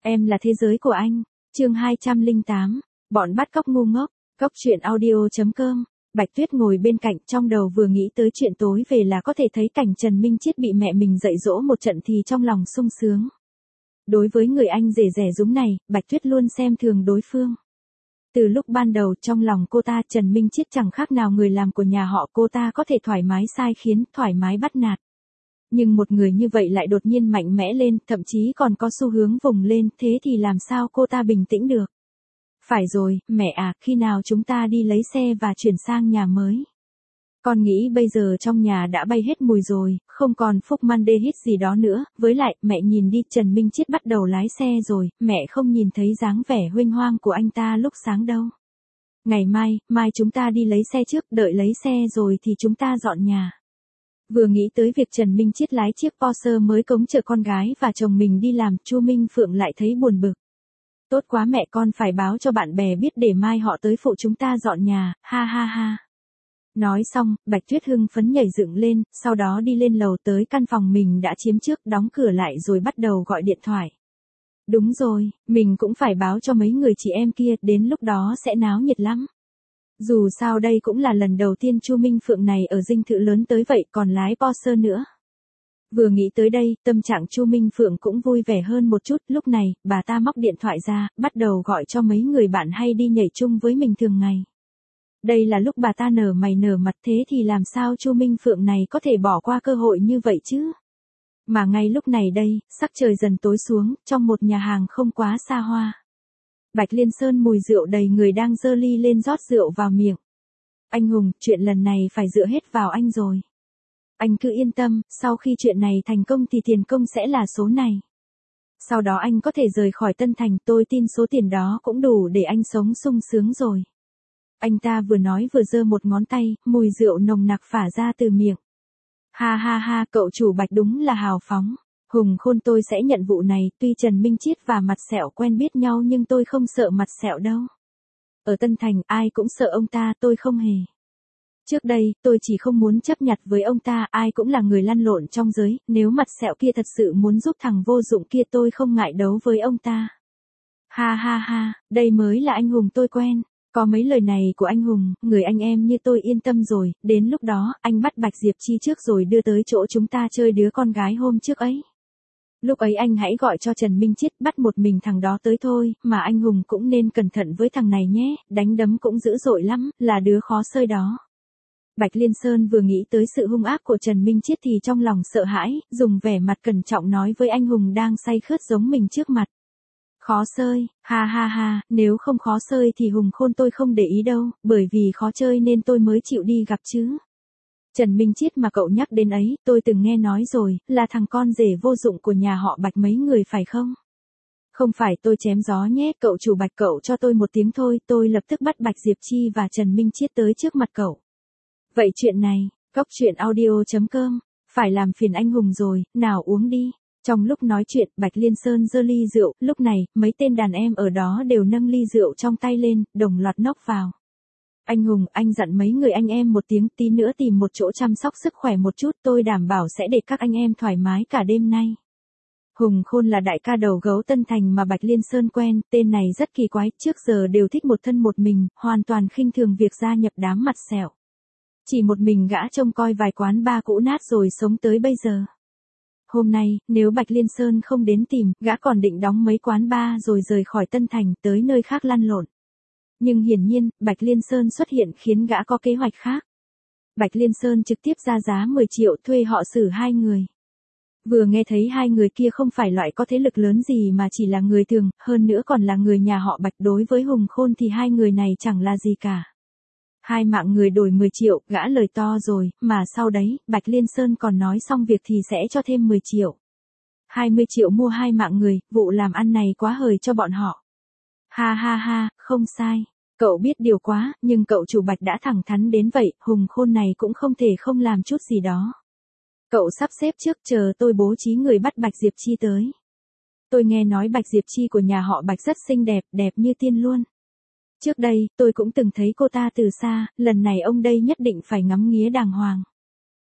Em là thế giới của anh. Chương 208. Bọn bắt cóc ngu ngốc. Cóc truyện audio.com. Bạch Tuyết ngồi bên cạnh, trong đầu vừa nghĩ tới chuyện tối về là có thể thấy cảnh Trần Minh Chiết bị mẹ mình dạy dỗ một trận thì trong lòng sung sướng. Đối với người anh rể rẻ rúng này, Bạch Tuyết luôn xem thường đối phương. Từ lúc ban đầu trong lòng cô ta, Trần Minh Chiết chẳng khác nào người làm của nhà họ, cô ta có thể thoải mái sai khiến, thoải mái bắt nạt. Nhưng một người như vậy lại đột nhiên mạnh mẽ lên, thậm chí còn có xu hướng vùng lên, thế thì làm sao cô ta bình tĩnh được? Phải rồi, mẹ à, khi nào chúng ta đi lấy xe và chuyển sang nhà mới? Con nghĩ bây giờ trong nhà đã bay hết mùi rồi, không còn phúc mandehit gì đó nữa, với lại, mẹ nhìn đi, Trần Minh Chiết bắt đầu lái xe rồi, mẹ không nhìn thấy dáng vẻ huênh hoang của anh ta lúc sáng đâu. Ngày mai chúng ta đi lấy xe trước, đợi lấy xe rồi thì chúng ta dọn nhà. Vừa nghĩ tới việc Trần Minh Chiết lái chiếc Porsche mới cống chở con gái và chồng mình đi làm, Chu Minh Phượng lại thấy buồn bực. Tốt quá mẹ, con phải báo cho bạn bè biết để mai họ tới phụ chúng ta dọn nhà, ha ha ha. Nói xong, Bạch Tuyết hưng phấn nhảy dựng lên, sau đó đi lên lầu tới căn phòng mình đã chiếm trước, đóng cửa lại rồi bắt đầu gọi điện thoại. Đúng rồi, mình cũng phải báo cho mấy người chị em kia, đến lúc đó sẽ náo nhiệt lắm. Dù sao đây cũng là lần đầu tiên Chu Minh Phượng này ở dinh thự lớn tới vậy, còn lái Porsche nữa. Vừa nghĩ tới đây, tâm trạng Chu Minh Phượng cũng vui vẻ hơn một chút, lúc này, bà ta móc điện thoại ra, bắt đầu gọi cho mấy người bạn hay đi nhảy chung với mình thường ngày. Đây là lúc bà ta nở mày nở mặt, thế thì làm sao Chu Minh Phượng này có thể bỏ qua cơ hội như vậy chứ? Mà ngay lúc này đây, sắc trời dần tối xuống, trong một nhà hàng không quá xa hoa. Bạch Liên Sơn mùi rượu đầy người đang giơ ly lên rót rượu vào miệng. Anh Hùng, chuyện lần này phải dựa hết vào anh rồi. Anh cứ yên tâm, sau khi chuyện này thành công thì tiền công sẽ là số này. Sau đó anh có thể rời khỏi Tân Thành, tôi tin số tiền đó cũng đủ để anh sống sung sướng rồi. Anh ta vừa nói vừa giơ một ngón tay, mùi rượu nồng nặc phả ra từ miệng. Ha ha ha, cậu chủ Bạch đúng là hào phóng. Hùng Khôn, tôi sẽ nhận vụ này, tuy Trần Minh Chiết và Mặt Sẹo quen biết nhau nhưng tôi không sợ Mặt Sẹo đâu. Ở Tân Thành ai cũng sợ ông ta, tôi không hề. Trước đây, tôi chỉ không muốn chấp nhặt với ông ta, ai cũng là người lăn lộn trong giới, nếu Mặt Sẹo kia thật sự muốn giúp thằng vô dụng kia tôi không ngại đấu với ông ta. Ha ha ha, đây mới là anh Hùng tôi quen. Có mấy lời này của anh Hùng, người anh em như tôi yên tâm rồi, đến lúc đó, anh bắt Bạch Diệp Chi trước rồi đưa tới chỗ chúng ta chơi đứa con gái hôm trước ấy. Lúc ấy anh hãy gọi cho Trần Minh Chiết bắt một mình thằng đó tới thôi, mà anh Hùng cũng nên cẩn thận với thằng này nhé, đánh đấm cũng dữ dội lắm, là đứa khó xơi đó. Bạch Liên Sơn vừa nghĩ tới sự hung ác của Trần Minh Chiết thì trong lòng sợ hãi, dùng vẻ mặt cẩn trọng nói với anh Hùng đang say khướt giống mình trước mặt. Khó xơi, ha ha ha, nếu không khó xơi thì Hùng Khôn tôi không để ý đâu, bởi vì khó chơi nên tôi mới chịu đi gặp chứ. Trần Minh Chiết mà cậu nhắc đến ấy, tôi từng nghe nói rồi, là thằng con rể vô dụng của nhà họ Bạch mấy người phải không? Không phải, tôi chém gió nhé, cậu chủ Bạch, cậu cho tôi một tiếng thôi, tôi lập tức bắt Bạch Diệp Chi và Trần Minh Chiết tới trước mặt cậu. Vậy chuyện này, cóc truyện audio.com, phải làm phiền anh Hùng rồi, nào uống đi. Trong lúc nói chuyện, Bạch Liên Sơn giơ ly rượu, lúc này, mấy tên đàn em ở đó đều nâng ly rượu trong tay lên, đồng loạt nốc vào. Anh Hùng, anh dặn mấy người anh em một tiếng, tí nữa tìm một chỗ chăm sóc sức khỏe một chút, tôi đảm bảo sẽ để các anh em thoải mái cả đêm nay. Hùng Khôn là đại ca đầu gấu Tân Thành mà Bạch Liên Sơn quen, tên này rất kỳ quái, trước giờ đều thích một thân một mình, hoàn toàn khinh thường việc gia nhập đám Mặt Sẹo. Chỉ một mình gã trông coi vài quán bar cũ nát rồi sống tới bây giờ. Hôm nay, nếu Bạch Liên Sơn không đến tìm, gã còn định đóng mấy quán bar rồi rời khỏi Tân Thành tới nơi khác lăn lộn. Nhưng hiển nhiên, Bạch Liên Sơn xuất hiện khiến gã có kế hoạch khác. Bạch Liên Sơn trực tiếp ra giá 10 triệu thuê họ xử hai người. Vừa nghe thấy hai người kia không phải loại có thế lực lớn gì mà chỉ là người thường, hơn nữa còn là người nhà họ Bạch, đối với Hùng Khôn thì hai người này chẳng là gì cả. Hai mạng người đổi 10 triệu, gã lời to rồi, mà sau đấy, Bạch Liên Sơn còn nói xong việc thì sẽ cho thêm 10 triệu. 20 triệu mua hai mạng người, vụ làm ăn này quá hời cho bọn họ. Ha ha ha, không sai. Cậu biết điều quá, nhưng cậu chủ Bạch đã thẳng thắn đến vậy, Hùng Khôn này cũng không thể không làm chút gì đó. Cậu sắp xếp trước, chờ tôi bố trí người bắt Bạch Diệp Chi tới. Tôi nghe nói Bạch Diệp Chi của nhà họ Bạch rất xinh đẹp, đẹp như tiên luôn. Trước đây, tôi cũng từng thấy cô ta từ xa, lần này ông đây nhất định phải ngắm nghía đàng hoàng.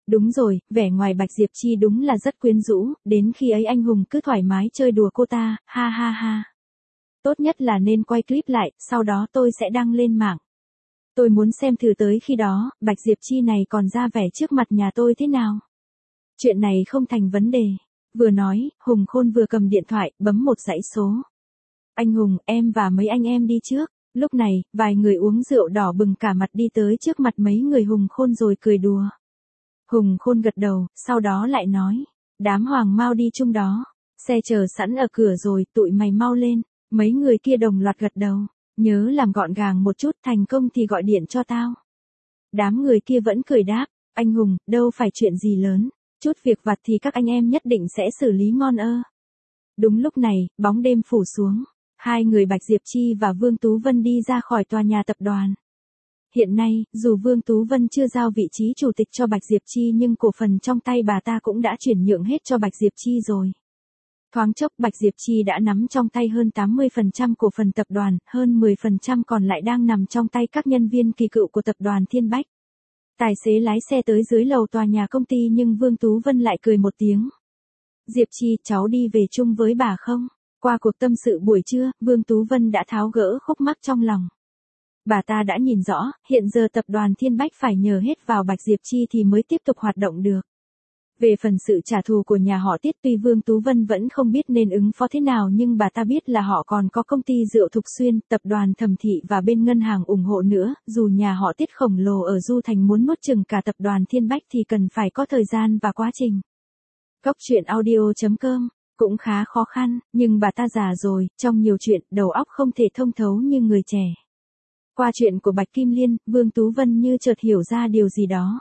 Đúng rồi, vẻ ngoài Bạch Diệp Chi đúng là rất quyến rũ, đến khi ấy anh hùng cứ thoải mái chơi đùa cô ta, ha ha ha. Tốt nhất là nên quay clip lại, sau đó tôi sẽ đăng lên mạng. Tôi muốn xem thử tới khi đó, Bạch Diệp Chi này còn ra vẻ trước mặt nhà tôi thế nào. Chuyện này không thành vấn đề. Vừa nói, Hùng Khôn vừa cầm điện thoại, bấm một dãy số. Anh Hùng, em và mấy anh em đi trước. Lúc này, vài người uống rượu đỏ bừng cả mặt đi tới trước mặt mấy người Hùng Khôn rồi cười đùa. Hùng Khôn gật đầu, sau đó lại nói. Đám hoàng mau đi chung đó. Xe chờ sẵn ở cửa rồi, tụi mày mau lên. Mấy người kia đồng loạt gật đầu. Nhớ làm gọn gàng một chút, thành công thì gọi điện cho tao. Đám người kia vẫn cười đáp. Anh Hùng, đâu phải chuyện gì lớn. Chút việc vặt thì các anh em nhất định sẽ xử lý ngon ơ. Đúng lúc này, bóng đêm phủ xuống. Hai người Bạch Diệp Chi và Vương Tú Vân đi ra khỏi tòa nhà tập đoàn. Hiện nay, dù Vương Tú Vân chưa giao vị trí chủ tịch cho Bạch Diệp Chi nhưng cổ phần trong tay bà ta cũng đã chuyển nhượng hết cho Bạch Diệp Chi rồi. Thoáng chốc Bạch Diệp Chi đã nắm trong tay hơn 80% cổ phần tập đoàn, hơn 10% còn lại đang nằm trong tay các nhân viên kỳ cựu của tập đoàn Thiên Bách. Tài xế lái xe tới dưới lầu tòa nhà công ty nhưng Vương Tú Vân lại cười một tiếng. Diệp Chi, cháu đi về chung với bà không? Qua cuộc tâm sự buổi trưa, Vương Tú Vân đã tháo gỡ khúc mắc trong lòng. Bà ta đã nhìn rõ, hiện giờ tập đoàn Thiên Bách phải nhờ hết vào Bạch Diệp Chi thì mới tiếp tục hoạt động được. Về phần sự trả thù của nhà họ Tiết tuy Vương Tú Vân vẫn không biết nên ứng phó thế nào nhưng bà ta biết là họ còn có công ty rượu Thục Xuyên, tập đoàn Thẩm Thị và bên ngân hàng ủng hộ nữa, dù nhà họ Tiết khổng lồ ở Du Thành muốn nuốt chửng cả tập đoàn Thiên Bách thì cần phải có thời gian và quá trình. Cốc truyện audio.com cũng khá khó khăn, nhưng bà ta già rồi, trong nhiều chuyện, đầu óc không thể thông thấu như người trẻ. Qua chuyện của Bạch Kim Liên, Vương Tú Vân như chợt hiểu ra điều gì đó.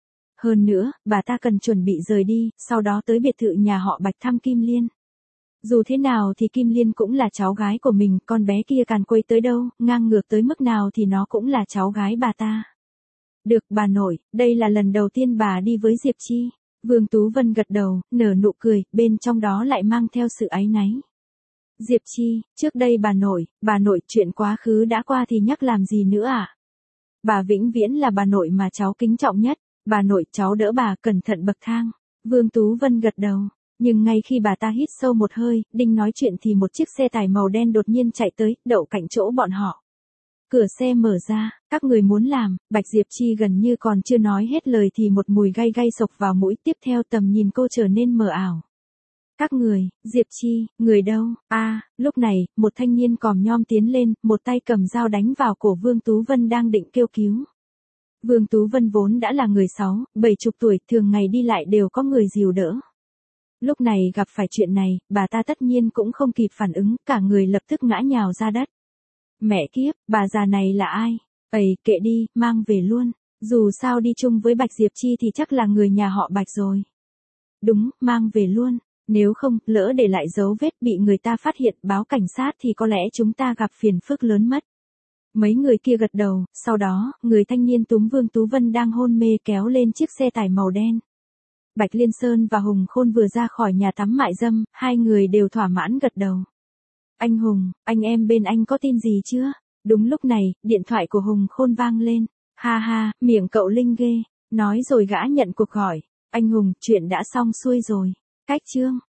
Hơn nữa, bà ta cần chuẩn bị rời đi, sau đó tới biệt thự nhà họ Bạch thăm Kim Liên. Dù thế nào thì Kim Liên cũng là cháu gái của mình, con bé kia càn quấy tới đâu, ngang ngược tới mức nào thì nó cũng là cháu gái bà ta. Được, bà nội, đây là lần đầu tiên bà đi với Diệp Chi. Vương Tú Vân gật đầu, nở nụ cười, bên trong đó lại mang theo sự áy náy. Diệp Chi, trước đây bà nội, chuyện quá khứ đã qua thì nhắc làm gì nữa à? Bà vĩnh viễn là bà nội mà cháu kính trọng nhất. Bà nội, cháu đỡ bà, cẩn thận bậc thang. Vương Tú Vân gật đầu. Nhưng ngay khi bà ta hít sâu một hơi, định nói chuyện thì một chiếc xe tải màu đen đột nhiên chạy tới, đậu cạnh chỗ bọn họ. Cửa xe mở ra, các người muốn làm, Bạch Diệp Chi gần như còn chưa nói hết lời thì một mùi gay gay xộc vào mũi, tiếp theo tầm nhìn cô trở nên mờ ảo. Các người, Diệp Chi, người đâu? Lúc này, một thanh niên còm nhom tiến lên, một tay cầm dao đánh vào cổ Vương Tú Vân đang định kêu cứu. Vương Tú Vân vốn đã là người 60 tuổi, thường ngày đi lại đều có người dìu đỡ. Lúc này gặp phải chuyện này, bà ta tất nhiên cũng không kịp phản ứng, cả người lập tức ngã nhào ra đất. Mẹ kiếp, bà già này là ai? Kệ đi, mang về luôn. Dù sao đi chung với Bạch Diệp Chi thì chắc là người nhà họ Bạch rồi. Đúng, mang về luôn. Nếu không, lỡ để lại dấu vết bị người ta phát hiện báo cảnh sát thì có lẽ chúng ta gặp phiền phức lớn mất. Mấy người kia gật đầu, sau đó, người thanh niên túm Vương Tú Vân đang hôn mê kéo lên chiếc xe tải màu đen. Bạch Liên Sơn và Hùng Khôn vừa ra khỏi nhà tắm mại dâm, hai người đều thỏa mãn gật đầu. Anh Hùng, anh em bên anh có tin gì chưa? Đúng lúc này, điện thoại của Hùng Khôn vang lên. Ha ha, miệng cậu linh ghê. Nói rồi gã nhận cuộc gọi. Anh Hùng, chuyện đã xong xuôi rồi. Cách chương.